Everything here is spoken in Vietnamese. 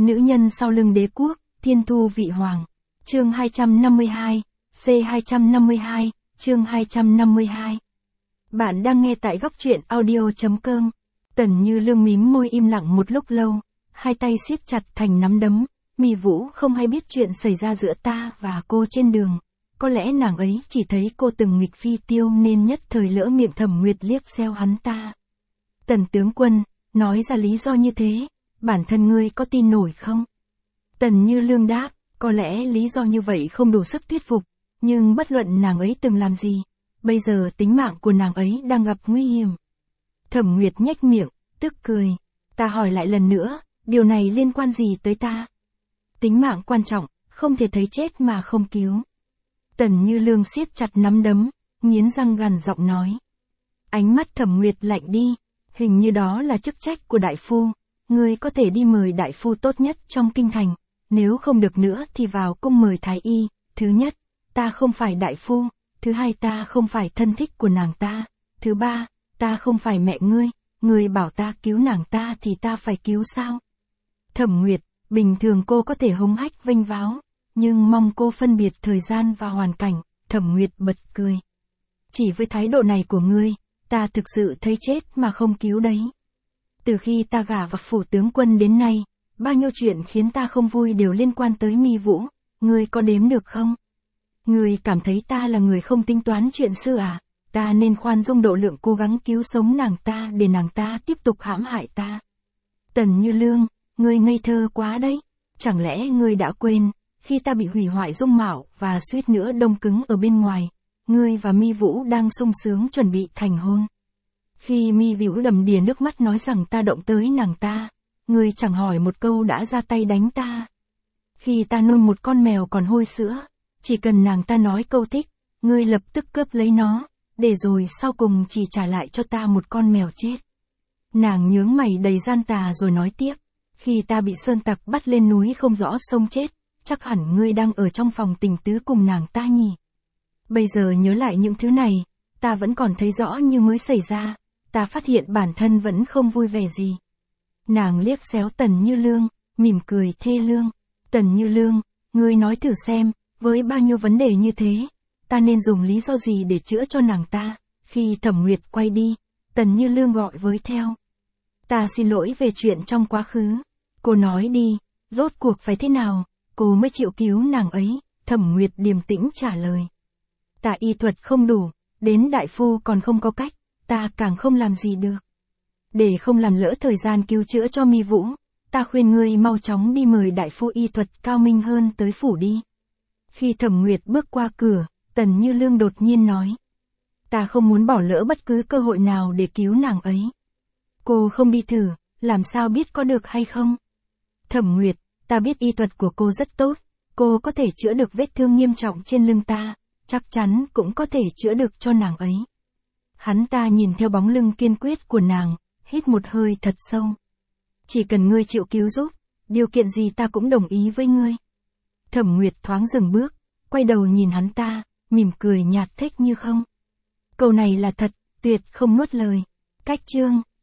Nữ nhân sau lưng đế quốc, thiên thu vị hoàng. Chương 252, C252, chương 252. Bạn đang nghe tại góc truyện audio.com. Tần Như Lương mím môi im lặng một lúc lâu, hai tay siết chặt thành nắm đấm. Mi Vũ không hay biết chuyện xảy ra giữa ta và cô trên đường. Có lẽ nàng ấy chỉ thấy cô từng nghịch phi tiêu nên nhất thời lỡ miệng Thẩm Nguyệt liếc xéo hắn ta. Tần tướng quân, nói ra lý do như thế, bản thân ngươi có tin nổi không? Tần Như Lương đáp, có lẽ lý do như vậy không đủ sức thuyết phục, nhưng bất luận nàng ấy từng làm gì, bây giờ tính mạng của nàng ấy đang gặp nguy hiểm. Thẩm Nguyệt nhếch miệng, tức cười. Ta hỏi lại lần nữa, điều này liên quan gì tới ta? Tính mạng quan trọng, không thể thấy chết mà không cứu. Tần Như Lương siết chặt nắm đấm, nghiến răng gằn giọng nói. Ánh mắt Thẩm Nguyệt lạnh đi, hình như đó là chức trách của đại phu, ngươi có thể đi mời đại phu tốt nhất trong kinh thành, nếu không được nữa thì vào cung mời thái y. Thứ nhất, ta không phải đại phu, thứ hai ta không phải thân thích của nàng ta, thứ ba, ta không phải mẹ ngươi, ngươi bảo ta cứu nàng ta thì ta phải cứu sao? Thẩm Nguyệt, bình thường cô có thể hống hách vênh váo, nhưng mong cô phân biệt thời gian và hoàn cảnh. Thẩm Nguyệt bật cười. Chỉ với thái độ này của ngươi, ta thực sự thấy chết mà không cứu đấy. Từ khi ta gả vào phủ tướng quân đến nay, bao nhiêu chuyện khiến ta không vui đều liên quan tới Mi Vũ, ngươi có đếm được không? Ngươi cảm thấy ta là người không tính toán chuyện xưa à? Ta nên khoan dung độ lượng cố gắng cứu sống nàng ta để nàng ta tiếp tục hãm hại ta. Tần Như Lương, ngươi ngây thơ quá đấy. Chẳng lẽ ngươi đã quên, khi ta bị hủy hoại dung mạo và suýt nữa đông cứng ở bên ngoài, ngươi và Mi Vũ đang sung sướng chuẩn bị thành hôn. Khi Mi Vũ đầm đìa nước mắt nói rằng ta động tới nàng ta, ngươi chẳng hỏi một câu đã ra tay đánh ta. Khi ta nuôi một con mèo còn hôi sữa, chỉ cần nàng ta nói câu thích, ngươi lập tức cướp lấy nó, để rồi sau cùng chỉ trả lại cho ta một con mèo chết. Nàng nhướng mày đầy gian tà rồi nói tiếp, khi ta bị sơn tặc bắt lên núi không rõ sông chết, chắc hẳn ngươi đang ở trong phòng tình tứ cùng nàng ta nhỉ. Bây giờ nhớ lại những thứ này, ta vẫn còn thấy rõ như mới xảy ra, ta phát hiện bản thân vẫn không vui vẻ gì. Nàng liếc xéo Tần Như Lương, mỉm cười thê lương. Tần Như Lương, ngươi nói thử xem, với bao nhiêu vấn đề như thế, ta nên dùng lý do gì để chữa cho nàng ta? Khi Thẩm Nguyệt quay đi, Tần Như Lương gọi với theo. Ta xin lỗi về chuyện trong quá khứ. Cô nói đi, rốt cuộc phải thế nào, cô mới chịu cứu nàng ấy? Thẩm Nguyệt điềm tĩnh trả lời. Ta y thuật không đủ, đến đại phu còn không có cách, ta càng không làm gì được. Để không làm lỡ thời gian cứu chữa cho Mi Vũ, ta khuyên ngươi mau chóng đi mời đại phu y thuật cao minh hơn tới phủ đi. Khi Thẩm Nguyệt bước qua cửa, Tần Như Lương đột nhiên nói. Ta không muốn bỏ lỡ bất cứ cơ hội nào để cứu nàng ấy. Cô không đi thử, làm sao biết có được hay không? Thẩm Nguyệt, ta biết y thuật của cô rất tốt, cô có thể chữa được vết thương nghiêm trọng trên lưng ta, chắc chắn cũng có thể chữa được cho nàng ấy. Hắn ta nhìn theo bóng lưng kiên quyết của nàng, hít một hơi thật sâu. Chỉ cần ngươi chịu cứu giúp, điều kiện gì ta cũng đồng ý với ngươi. Thẩm Nguyệt thoáng dừng bước, quay đầu nhìn hắn ta, mỉm cười nhạt thích như không. Câu này là thật, tuyệt không nuốt lời. Cách chương